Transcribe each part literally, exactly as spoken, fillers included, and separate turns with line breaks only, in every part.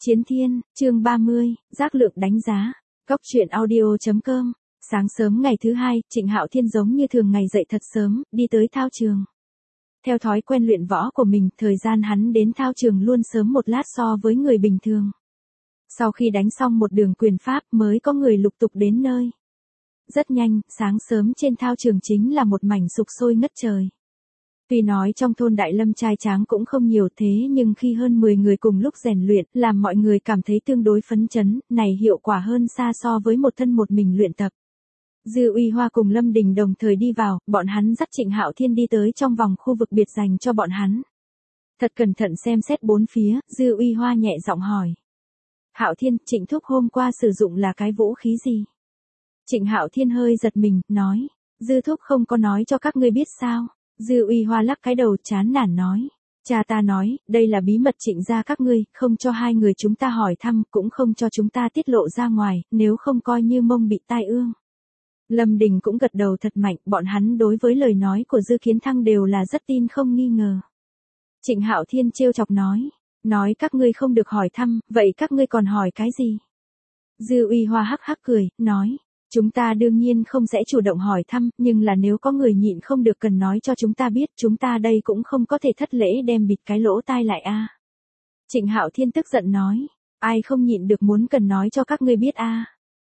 Chiến Thiên, chương ba mươi, giác lượng đánh giá. Cốc truyện audio chấm com. Sáng sớm ngày thứ hai, Trịnh Hạo Thiên giống như thường ngày dậy thật sớm, đi tới thao trường. Theo thói quen luyện võ của mình, thời gian hắn đến thao trường luôn sớm một lát so với người bình thường. Sau khi đánh xong một đường quyền pháp mới có người lục tục đến nơi. Rất nhanh, sáng sớm trên thao trường chính là một mảnh sục sôi ngất trời. Tuy nói trong thôn Đại Lâm trai tráng cũng không nhiều thế nhưng khi hơn mười người cùng lúc rèn luyện, làm mọi người cảm thấy tương đối phấn chấn, này hiệu quả hơn xa so với một thân một mình luyện tập. Dư Uy Hoa cùng Lâm Đình đồng thời đi vào, bọn hắn dắt Trịnh Hạo Thiên đi tới trong vòng khu vực biệt dành cho bọn hắn. Thật cẩn thận xem xét bốn phía, Dư Uy Hoa nhẹ giọng hỏi. Hạo Thiên, Trịnh thúc hôm qua sử dụng là cái vũ khí gì? Trịnh Hạo Thiên hơi giật mình, nói. Dư thúc không có nói cho các ngươi biết sao? Dư Uy Hoa lắc cái đầu chán nản nói. Cha ta nói, đây là bí mật Trịnh gia các ngươi, không cho hai người chúng ta hỏi thăm, cũng không cho chúng ta tiết lộ ra ngoài, nếu không coi như mông bị tai ương. Lâm Đình cũng gật đầu thật mạnh, bọn hắn đối với lời nói của Dư Kiến Thăng đều là rất tin không nghi ngờ. Trịnh Hạo Thiên trêu chọc nói, nói các ngươi không được hỏi thăm, vậy các ngươi còn hỏi cái gì? Dư Uy Hoa hắc hắc cười, nói. Chúng ta đương nhiên không sẽ chủ động hỏi thăm, nhưng là nếu có người nhịn không được cần nói cho chúng ta biết, chúng ta đây cũng không có thể thất lễ đem bịt cái lỗ tai lại a. À. Trịnh Hạo Thiên tức giận nói, ai không nhịn được muốn cần nói cho các ngươi biết a. À.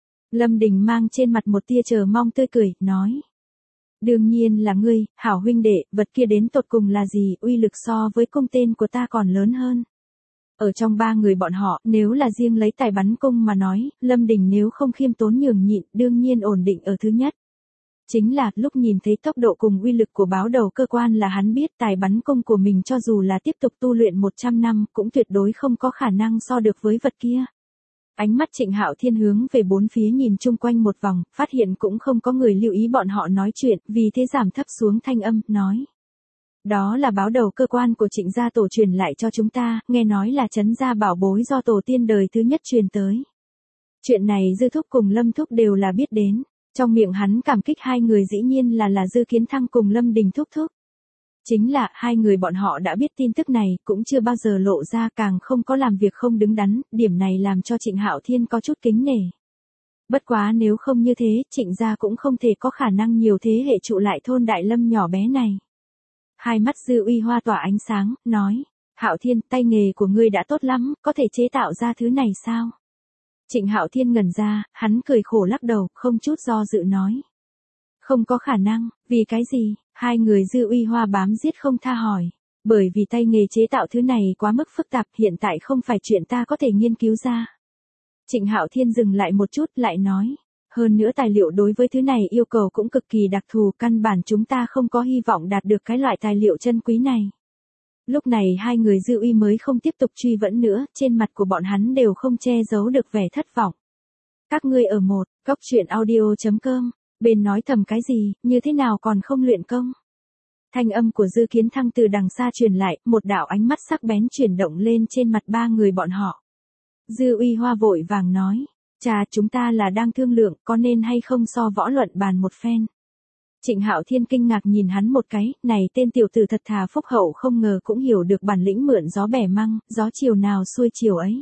Lâm Đình mang trên mặt một tia chờ mong tươi cười, nói. Đương nhiên là ngươi, hảo huynh đệ, vật kia đến tột cùng là gì, uy lực so với cung tên của ta còn lớn hơn. Ở trong ba người bọn họ, nếu là riêng lấy tài bắn cung mà nói, Lâm Đình nếu không khiêm tốn nhường nhịn, đương nhiên ổn định ở thứ nhất. Chính là, lúc nhìn thấy tốc độ cùng uy lực của báo đầu cơ quan là hắn biết tài bắn cung của mình cho dù là tiếp tục tu luyện một trăm năm, cũng tuyệt đối không có khả năng so được với vật kia. Ánh mắt Trịnh Hạo Thiên hướng về bốn phía nhìn chung quanh một vòng, phát hiện cũng không có người lưu ý bọn họ nói chuyện, vì thế giảm thấp xuống thanh âm, nói. Đó là báo đầu cơ quan của Trịnh gia tổ truyền lại cho chúng ta, nghe nói là trấn gia bảo bối do tổ tiên đời thứ nhất truyền tới. Chuyện này Dư Thúc cùng Lâm Thúc đều là biết đến, trong miệng hắn cảm kích hai người dĩ nhiên là là Dư Kiến Thăng cùng Lâm Đình Thúc Thúc. Chính là, hai người bọn họ đã biết tin tức này, cũng chưa bao giờ lộ ra, càng không có làm việc không đứng đắn, điểm này làm cho Trịnh Hạo Thiên có chút kính nể. Bất quá nếu không như thế, Trịnh gia cũng không thể có khả năng nhiều thế hệ trụ lại thôn Đại Lâm nhỏ bé này. Hai mắt Dư Uy Hoa tỏa ánh sáng, nói, Hạo Thiên, tay nghề của ngươi đã tốt lắm, có thể chế tạo ra thứ này sao? Trịnh Hạo Thiên ngẩn ra, hắn cười khổ lắc đầu, không chút do dự nói. Không có khả năng, vì cái gì? Hai người Dư Uy Hoa bám giết không tha hỏi. Bởi vì tay nghề chế tạo thứ này quá mức phức tạp, hiện tại không phải chuyện ta có thể nghiên cứu ra. Trịnh Hạo Thiên dừng lại một chút, lại nói. Hơn nữa tài liệu đối với thứ này yêu cầu cũng cực kỳ đặc thù, căn bản chúng ta không có hy vọng đạt được cái loại tài liệu chân quý này. Lúc này hai người Dư Uy mới không tiếp tục truy vấn nữa, trên mặt của bọn hắn đều không che giấu được vẻ thất vọng. Các ngươi ở một, cốc truyện audio chấm com, bên nói thầm cái gì, như thế nào còn không luyện công. Thanh âm của Dư Kiến Thăng từ đằng xa truyền lại, một đạo ánh mắt sắc bén chuyển động lên trên mặt ba người bọn họ. Dư Uy Hoa vội vàng nói. Cha, chúng ta là đang thương lượng, có nên hay không so võ luận bàn một phen. Trịnh Hạo Thiên kinh ngạc nhìn hắn một cái, này tên tiểu tử thật thà phúc hậu không ngờ cũng hiểu được bản lĩnh mượn gió bẻ măng, gió chiều nào xuôi chiều ấy.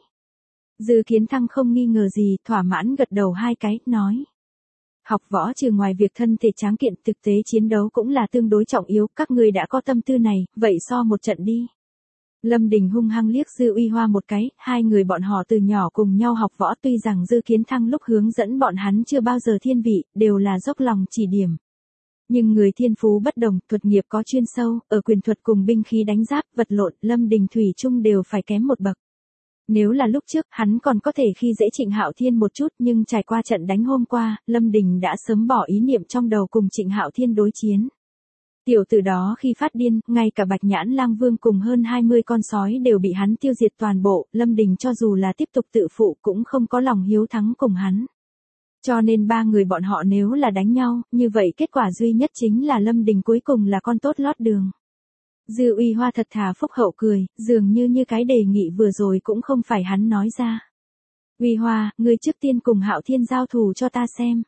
Dư Kiến Thăng không nghi ngờ gì, thỏa mãn gật đầu hai cái, nói. Học võ trừ ngoài việc thân thể tráng kiện, thực tế chiến đấu cũng là tương đối trọng yếu, các ngươi đã có tâm tư này, vậy so một trận đi. Lâm Đình hung hăng liếc Dư Uy Hoa một cái, hai người bọn họ từ nhỏ cùng nhau học võ, tuy rằng Dư Kiến Thăng lúc hướng dẫn bọn hắn chưa bao giờ thiên vị, đều là dốc lòng chỉ điểm. Nhưng người thiên phú bất đồng, thuật nghiệp có chuyên sâu, ở quyền thuật cùng binh khí đánh giáp, vật lộn, Lâm Đình thủy chung đều phải kém một bậc. Nếu là lúc trước, hắn còn có thể khi dễ Trịnh Hạo Thiên một chút, nhưng trải qua trận đánh hôm qua, Lâm Đình đã sớm bỏ ý niệm trong đầu cùng Trịnh Hạo Thiên đối chiến. Tiểu tử đó khi phát điên, ngay cả Bạch Nhãn Lang Vương cùng hơn hai mươi con sói đều bị hắn tiêu diệt toàn bộ, Lâm Đình cho dù là tiếp tục tự phụ cũng không có lòng hiếu thắng cùng hắn. Cho nên ba người bọn họ nếu là đánh nhau, như vậy kết quả duy nhất chính là Lâm Đình cuối cùng là con tốt lót đường. Dư Uy Hoa thật thà phúc hậu cười, dường như như cái đề nghị vừa rồi cũng không phải hắn nói ra. Uy Hoa, ngươi trước tiên cùng Hạo Thiên giao thủ cho ta xem.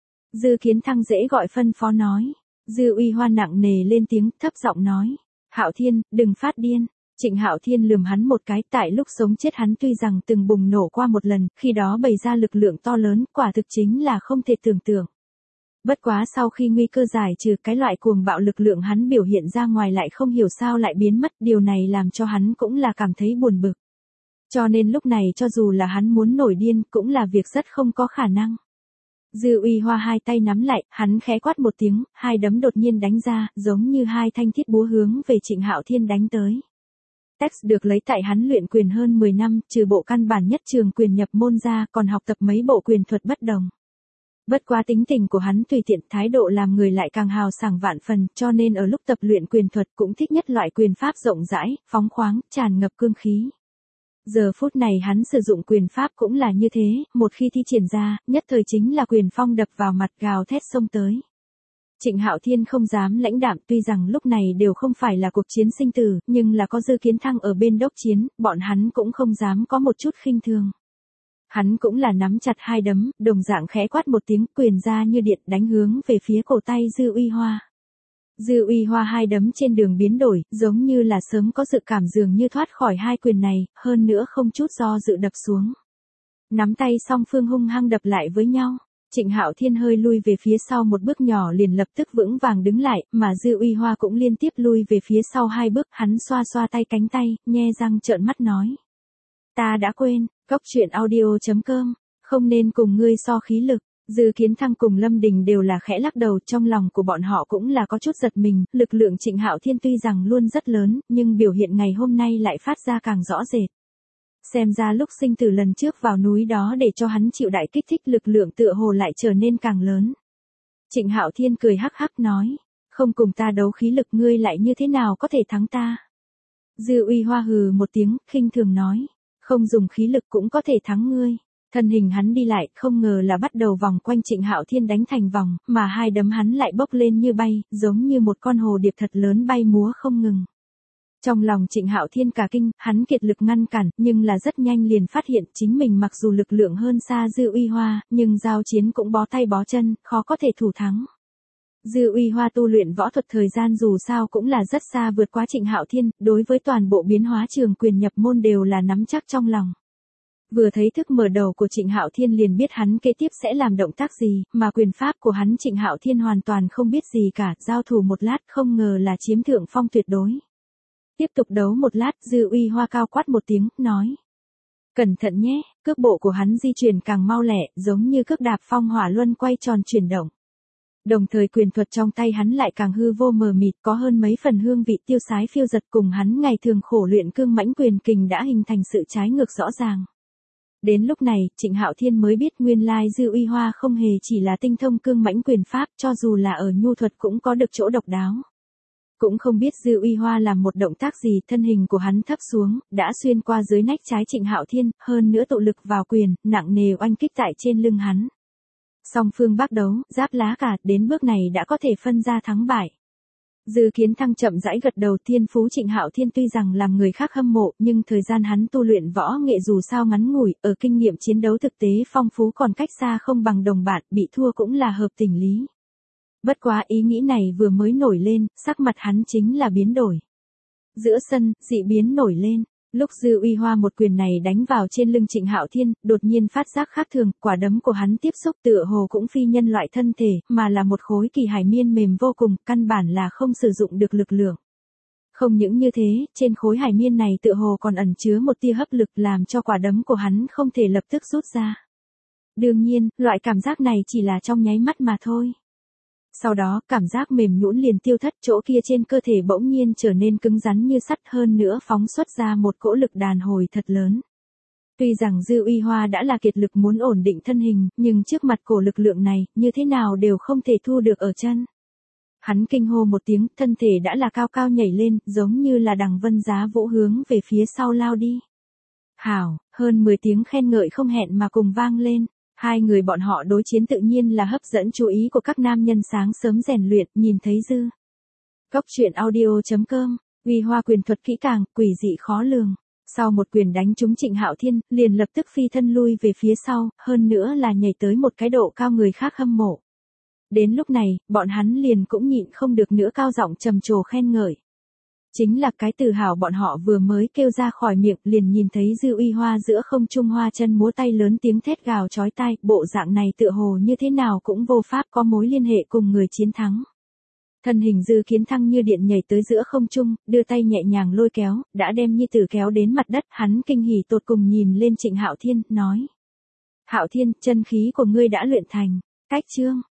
Dư Kiến Thăng dễ gọi phân phó nói. Dư Uy Hoa nặng nề lên tiếng, thấp giọng nói. Hạo Thiên, đừng phát điên. Trịnh Hạo Thiên lườm hắn một cái, tại lúc sống chết hắn tuy rằng từng bùng nổ qua một lần, khi đó bày ra lực lượng to lớn, quả thực chính là không thể tưởng tượng. Bất quá sau khi nguy cơ giải trừ, cái loại cuồng bạo lực lượng hắn biểu hiện ra ngoài lại không hiểu sao lại biến mất, điều này làm cho hắn cũng là cảm thấy buồn bực. Cho nên lúc này cho dù là hắn muốn nổi điên, cũng là việc rất không có khả năng. Dư Uy Hoa hai tay nắm lại, hắn khẽ quát một tiếng, hai đấm đột nhiên đánh ra, giống như hai thanh thiết búa hướng về Trịnh Hạo Thiên đánh tới. Text được lấy tại hắn luyện quyền hơn mười năm, trừ bộ căn bản nhất trường quyền nhập môn ra, còn học tập mấy bộ quyền thuật bất đồng. Bất quá tính tình của hắn tùy tiện, thái độ làm người lại càng hào sảng vạn phần, cho nên ở lúc tập luyện quyền thuật cũng thích nhất loại quyền pháp rộng rãi, phóng khoáng, tràn ngập cương khí. Giờ phút này hắn sử dụng quyền pháp cũng là như thế, một khi thi triển ra, nhất thời chính là quyền phong đập vào mặt gào thét xông tới. Trịnh Hạo Thiên không dám lãnh đạm, tuy rằng lúc này đều không phải là cuộc chiến sinh tử, nhưng là có Dư Kiến Thăng ở bên đốc chiến, bọn hắn cũng không dám có một chút khinh thường. Hắn cũng là nắm chặt hai đấm, đồng dạng khẽ quát một tiếng, quyền ra như điện đánh hướng về phía cổ tay Dư Uy Hoa. Dư Uy Hoa hai đấm trên đường biến đổi, giống như là sớm có dự cảm dường như thoát khỏi hai quyền này, hơn nữa không chút do dự đập xuống. Nắm tay song phương hung hăng đập lại với nhau. Trịnh Hạo Thiên hơi lui về phía sau một bước nhỏ liền lập tức vững vàng đứng lại, mà Dư Uy Hoa cũng liên tiếp lui về phía sau hai bước, hắn xoa xoa tay cánh tay, nhe răng trợn mắt nói. Ta đã quên, cốc truyện audio chấm com, không nên cùng ngươi so khí lực. Dư Kiến Thăng cùng Lâm Đình đều là khẽ lắc đầu, trong lòng của bọn họ cũng là có chút giật mình, lực lượng Trịnh Hạo Thiên tuy rằng luôn rất lớn, nhưng biểu hiện ngày hôm nay lại phát ra càng rõ rệt. Xem ra lúc sinh tử lần trước vào núi đó để cho hắn chịu đại kích thích, lực lượng tựa hồ lại trở nên càng lớn. Trịnh Hạo Thiên cười hắc hắc nói, không cùng ta đấu khí lực ngươi lại như thế nào có thể thắng ta. Dư Uy Hoa hừ một tiếng, khinh thường nói, không dùng khí lực cũng có thể thắng ngươi. Thân hình hắn đi lại, không ngờ là bắt đầu vòng quanh Trịnh Hạo Thiên đánh thành vòng, mà hai đấm hắn lại bốc lên như bay, giống như một con hồ điệp thật lớn bay múa không ngừng. Trong lòng Trịnh Hạo Thiên cả kinh, hắn kiệt lực ngăn cản, nhưng là rất nhanh liền phát hiện chính mình mặc dù lực lượng hơn xa Dư Uy Hoa, nhưng giao chiến cũng bó tay bó chân, khó có thể thủ thắng. Dư Uy Hoa tu luyện võ thuật thời gian dù sao cũng là rất xa vượt quá Trịnh Hạo Thiên, đối với toàn bộ biến hóa trường quyền nhập môn đều là nắm chắc trong lòng. Vừa thấy thức mở đầu của Trịnh Hạo Thiên liền biết hắn kế tiếp sẽ làm động tác gì, mà quyền pháp của hắn Trịnh Hạo Thiên hoàn toàn không biết gì cả, giao thủ một lát không ngờ là chiếm thượng phong tuyệt đối. Tiếp tục đấu một lát, Dư Uy Hoa cao quát một tiếng, nói. Cẩn thận nhé, cước bộ của hắn di chuyển càng mau lẹ, giống như cước đạp phong hỏa luân quay tròn chuyển động. Đồng thời quyền thuật trong tay hắn lại càng hư vô mờ mịt, có hơn mấy phần hương vị tiêu sái phiêu giật, cùng hắn ngày thường khổ luyện cương mãnh quyền kình đã hình thành sự trái ngược rõ ràng. Đến lúc này, Trịnh Hạo Thiên mới biết nguyên lai Dư Uy Hoa không hề chỉ là tinh thông cương mãnh quyền pháp, cho dù là ở nhu thuật cũng có được chỗ độc đáo. Cũng không biết Dư Uy Hoa làm một động tác gì, thân hình của hắn thấp xuống, đã xuyên qua dưới nách trái Trịnh Hạo Thiên, hơn nữa tụ lực vào quyền, nặng nề oanh kích tại trên lưng hắn. Song phương bác đấu, giáp lá cả, đến bước này đã có thể phân ra thắng bại. Dư Kiến Thăng chậm rãi gật đầu, thiên phú Trịnh Hạo Thiên tuy rằng làm người khác hâm mộ, nhưng thời gian hắn tu luyện võ nghệ dù sao ngắn ngủi, ở kinh nghiệm chiến đấu thực tế phong phú còn cách xa không bằng đồng bạn, bị thua cũng là hợp tình lý. Bất quá ý nghĩ này vừa mới nổi lên, sắc mặt hắn chính là biến đổi. Giữa sân, dị biến nổi lên. Lúc Dư Uy Hoa một quyền này đánh vào trên lưng Trịnh Hạo Thiên, đột nhiên phát giác khác thường, quả đấm của hắn tiếp xúc tựa hồ cũng phi nhân loại thân thể, mà là một khối kỳ hải miên mềm vô cùng, căn bản là không sử dụng được lực lượng. Không những như thế, trên khối hải miên này tựa hồ còn ẩn chứa một tia hấp lực làm cho quả đấm của hắn không thể lập tức rút ra. Đương nhiên, loại cảm giác này chỉ là trong nháy mắt mà thôi. Sau đó, cảm giác mềm nhũn liền tiêu thất, chỗ kia trên cơ thể bỗng nhiên trở nên cứng rắn như sắt, hơn nữa phóng xuất ra một cỗ lực đàn hồi thật lớn. Tuy rằng Dư Uy Hoa đã là kiệt lực muốn ổn định thân hình, nhưng trước mặt cổ lực lượng này, như thế nào đều không thể thu được ở chân. Hắn kinh hô một tiếng, thân thể đã là cao cao nhảy lên, giống như là đằng vân giá vũ hướng về phía sau lao đi. Hảo, hơn mười tiếng khen ngợi không hẹn mà cùng vang lên. Hai người bọn họ đối chiến tự nhiên là hấp dẫn chú ý của các nam nhân sáng sớm rèn luyện, nhìn thấy Dư. Cốc truyện audio chấm com, Uy Hoa quyền thuật kỹ càng, quỷ dị khó lường. Sau một quyền đánh trúng Trịnh Hạo Thiên, liền lập tức phi thân lui về phía sau, hơn nữa là nhảy tới một cái độ cao người khác hâm mộ. Đến lúc này, bọn hắn liền cũng nhịn không được nữa cao giọng trầm trồ khen ngợi. Chính là cái từ hào bọn họ vừa mới kêu ra khỏi miệng liền nhìn thấy Dư Uy Hoa giữa không trung hoa chân múa tay lớn tiếng thét gào chói tai, bộ dạng này tựa hồ như thế nào cũng vô pháp có mối liên hệ cùng người chiến thắng. Thân hình Dư Kiến Thăng như điện nhảy tới giữa không trung, đưa tay nhẹ nhàng lôi kéo, đã đem nhi tử kéo đến mặt đất, hắn kinh hỉ tột cùng nhìn lên Trịnh Hạo Thiên, nói. Hạo Thiên, chân khí của ngươi đã luyện thành, cách chương.